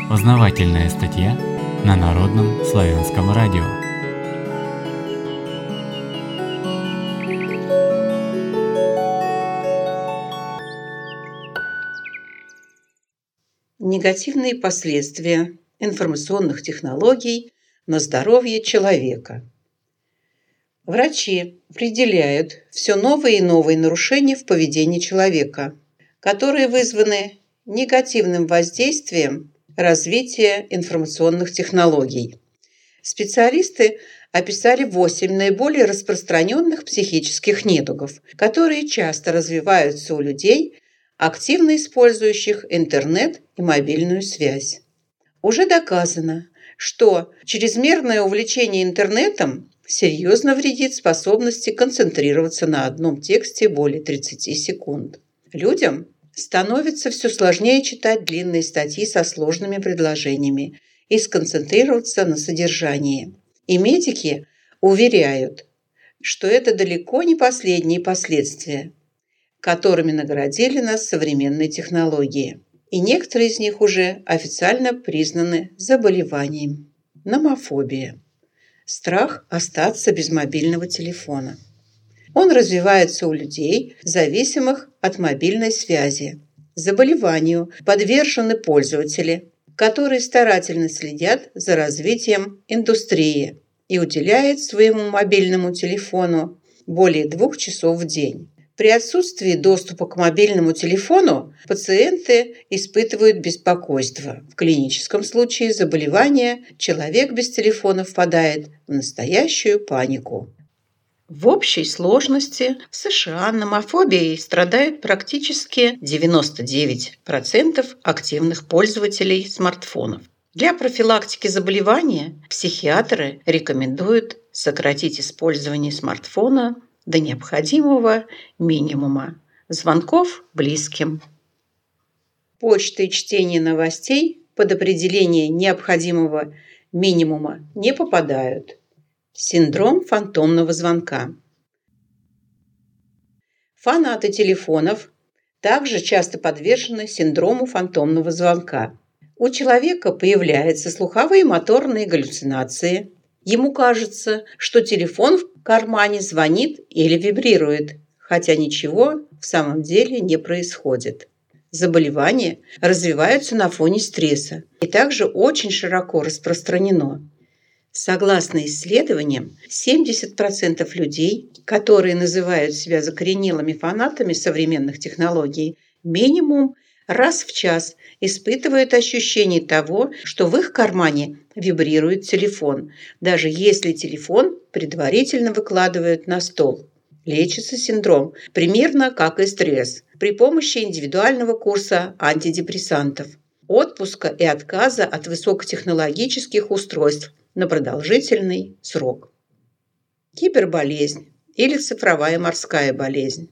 Познавательная статья на Народном славянском радио. Негативные последствия информационных технологий на здоровье человека. Врачи определяют все новые и новые нарушения в поведении человека, которые вызваны негативным воздействием развития информационных технологий. Специалисты описали 8 наиболее распространенных психических недугов, которые часто развиваются у людей, активно использующих интернет и мобильную связь. Уже доказано, что чрезмерное увлечение интернетом серьезно вредит способности концентрироваться на одном тексте более 30 секунд. Людям становится все сложнее читать длинные статьи со сложными предложениями и сконцентрироваться на содержании. И медики уверяют, что это далеко не последние последствия, которыми наградили нас современные технологии. И некоторые из них уже официально признаны заболеванием. Номофобия. Страх остаться без мобильного телефона. Он развивается у людей, зависимых от мобильной связи. Заболеванию подвержены пользователи, которые старательно следят за развитием индустрии и уделяют своему мобильному телефону более 2 часов в день. При отсутствии доступа к мобильному телефону пациенты испытывают беспокойство. В клиническом случае заболевания человек без телефона впадает в настоящую панику. В общей сложности в США номофобией страдают практически 99% активных пользователей смартфонов. Для профилактики заболевания психиатры рекомендуют сократить использование смартфона до необходимого минимума. Звонков близким. Почта и чтение новостей под определение необходимого минимума не попадают. Синдром фантомного звонка. Фанаты телефонов также часто подвержены синдрому фантомного звонка. У человека появляются слуховые моторные галлюцинации. Ему кажется, что телефон в кармане звонит или вибрирует, хотя ничего в самом деле не происходит. Заболевания развиваются на фоне стресса и также очень широко распространено. Согласно исследованиям, 70% людей, которые называют себя закоренелыми фанатами современных технологий, минимум раз в час испытывают ощущение того, что в их кармане вибрирует телефон, даже если телефон предварительно выкладывают на стол. Лечится синдром примерно как и стресс при помощи индивидуального курса антидепрессантов, отпуска и отказа от высокотехнологических устройств на продолжительный срок. Киберболезнь или цифровая морская болезнь.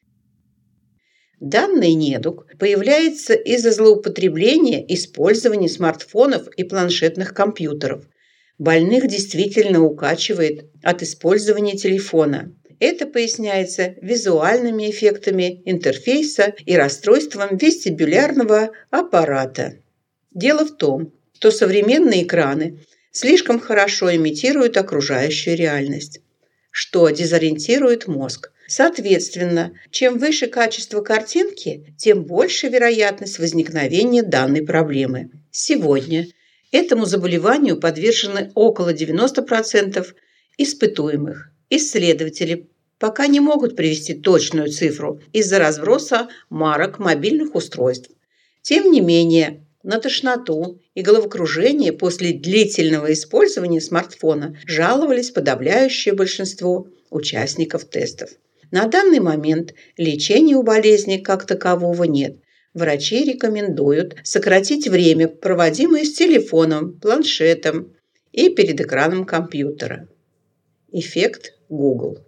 Данный недуг появляется из-за злоупотребления использования смартфонов и планшетных компьютеров. Больных действительно укачивает от использования телефона. Это поясняется визуальными эффектами интерфейса и расстройством вестибулярного аппарата. Дело в том, что современные экраны слишком хорошо имитируют окружающую реальность, что дезориентирует мозг. Соответственно, чем выше качество картинки, тем больше вероятность возникновения данной проблемы. Сегодня этому заболеванию подвержены около 90% испытуемых. Исследователи пока не могут привести точную цифру из-за разброса марок мобильных устройств. Тем не менее, на тошноту и головокружение после длительного использования смартфона жаловались подавляющее большинство участников тестов. На данный момент лечения у болезни как такового нет. Врачи рекомендуют сократить время, проводимое с телефоном, планшетом и перед экраном компьютера. Эффект Google.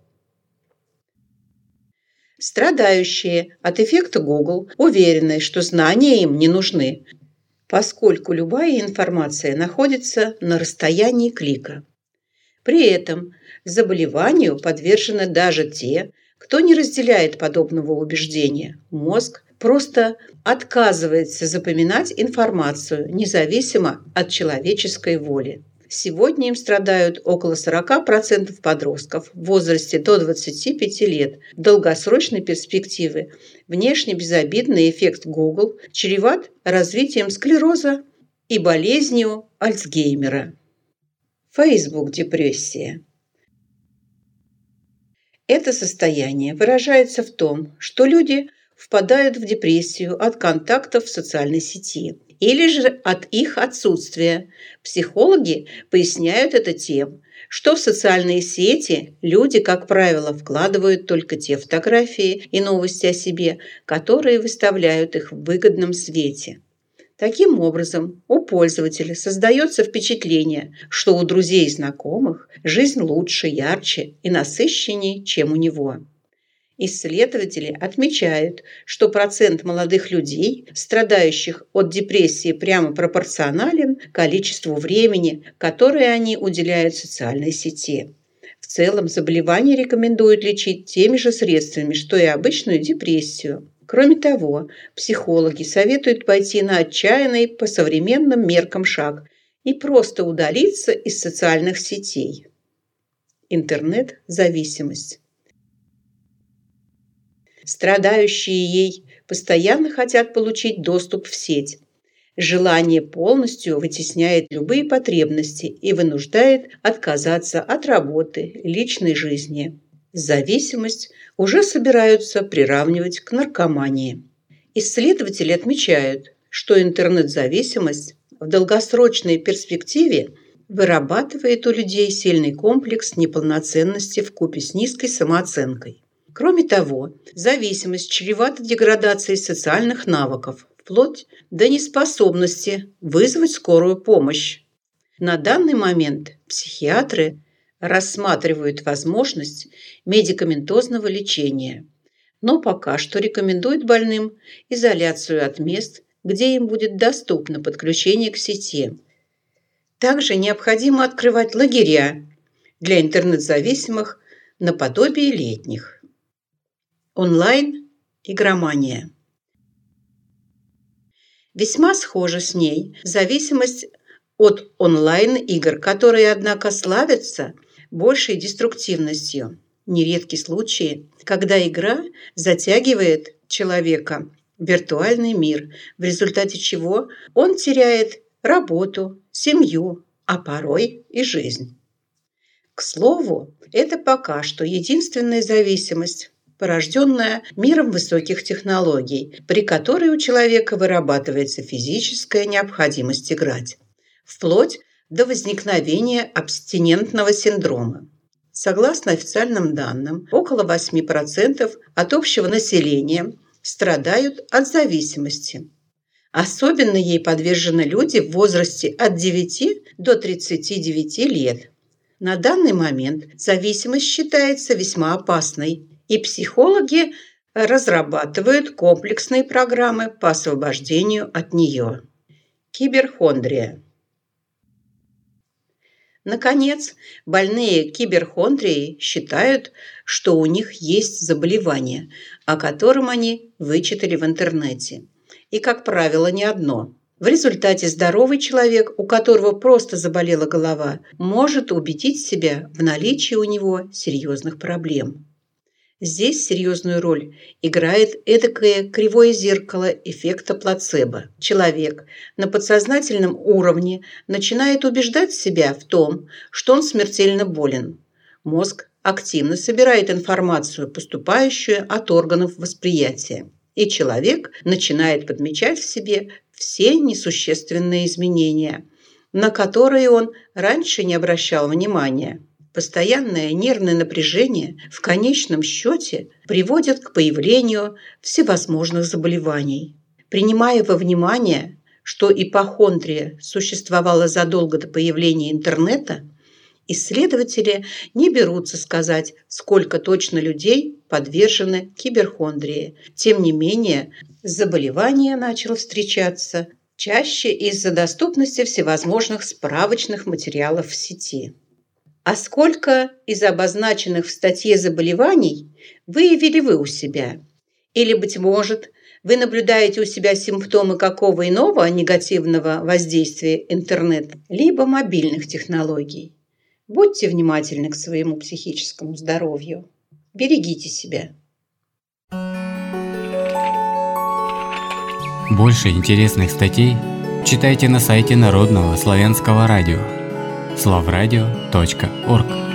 Страдающие от эффекта Google уверены, что знания им не нужны, поскольку любая информация находится на расстоянии клика. При этом заболеванию подвержены даже те, кто не разделяет подобного убеждения. Мозг просто отказывается запоминать информацию, независимо от человеческой воли. Сегодня им страдают около 40% подростков в возрасте до 25 лет. В долгосрочной перспективе внешне безобидный эффект Google чреват развитием склероза и болезнью Альцгеймера. Facebook-депрессия. Это состояние выражается в том, что люди впадают в депрессию от контактов в социальной сети или же от их отсутствия. Психологи поясняют это тем, что в социальные сети люди, как правило, вкладывают только те фотографии и новости о себе, которые выставляют их в выгодном свете. Таким образом, у пользователя создается впечатление, что у друзей и знакомых жизнь лучше, ярче и насыщеннее, чем у него. Исследователи отмечают, что процент молодых людей, страдающих от депрессии, прямо пропорционален количеству времени, которое они уделяют социальной сети. В целом, заболевание рекомендуют лечить теми же средствами, что и обычную депрессию. Кроме того, психологи советуют пойти на отчаянный по современным меркам шаг и просто удалиться из социальных сетей. Интернет-зависимость. Страдающие ей постоянно хотят получить доступ в сеть. Желание полностью вытесняет любые потребности и вынуждает отказаться от работы, личной жизни. Зависимость уже собираются приравнивать к наркомании. Исследователи отмечают, что интернет-зависимость в долгосрочной перспективе вырабатывает у людей сильный комплекс неполноценности вкупе с низкой самооценкой. Кроме того, зависимость чревата деградацией социальных навыков, вплоть до неспособности вызвать скорую помощь. На данный момент психиатры рассматривают возможность медикаментозного лечения, но пока что рекомендуют больным изоляцию от мест, где им будет доступно подключение к сети. Также необходимо открывать лагеря для интернет-зависимых наподобие летних. Онлайн-игромания. Весьма схожа с ней зависимость от онлайн-игр, которые, однако, славятся большей деструктивностью. Нередки случаи, когда игра затягивает человека в виртуальный мир, в результате чего он теряет работу, семью, а порой и жизнь. К слову, это пока что единственная зависимость, порожденная миром высоких технологий, при которой у человека вырабатывается физическая необходимость играть, вплоть до возникновения абстинентного синдрома. Согласно официальным данным, около 8% от общего населения страдают от зависимости. Особенно ей подвержены люди в возрасте от 9 до 39 лет. На данный момент зависимость считается весьма опасной, и психологи разрабатывают комплексные программы по освобождению от нее. Киберхондрия. Наконец, больные киберхондрией считают, что у них есть заболевание, о котором они вычитали в интернете. И, как правило, не одно. В результате здоровый человек, у которого просто заболела голова, может убедить себя в наличии у него серьезных проблем. Здесь серьезную роль играет эдакое кривое зеркало эффекта плацебо. Человек на подсознательном уровне начинает убеждать себя в том, что он смертельно болен. Мозг активно собирает информацию, поступающую от органов восприятия, и человек начинает подмечать в себе все несущественные изменения, на которые он раньше не обращал внимания. Постоянное нервное напряжение в конечном счете приводит к появлению всевозможных заболеваний. Принимая во внимание, что ипохондрия существовала задолго до появления интернета, исследователи не берутся сказать, сколько точно людей подвержены киберхондрии. Тем не менее, заболевание начало встречаться чаще из-за доступности всевозможных справочных материалов в сети. А сколько из обозначенных в статье заболеваний выявили вы у себя? Или, быть может, Вы наблюдаете у себя симптомы какого иного негативного воздействия интернета, либо мобильных технологий. Будьте внимательны к своему психическому здоровью. Берегите себя. Больше интересных статей читайте на сайте Народного славянского радио slavradio.org.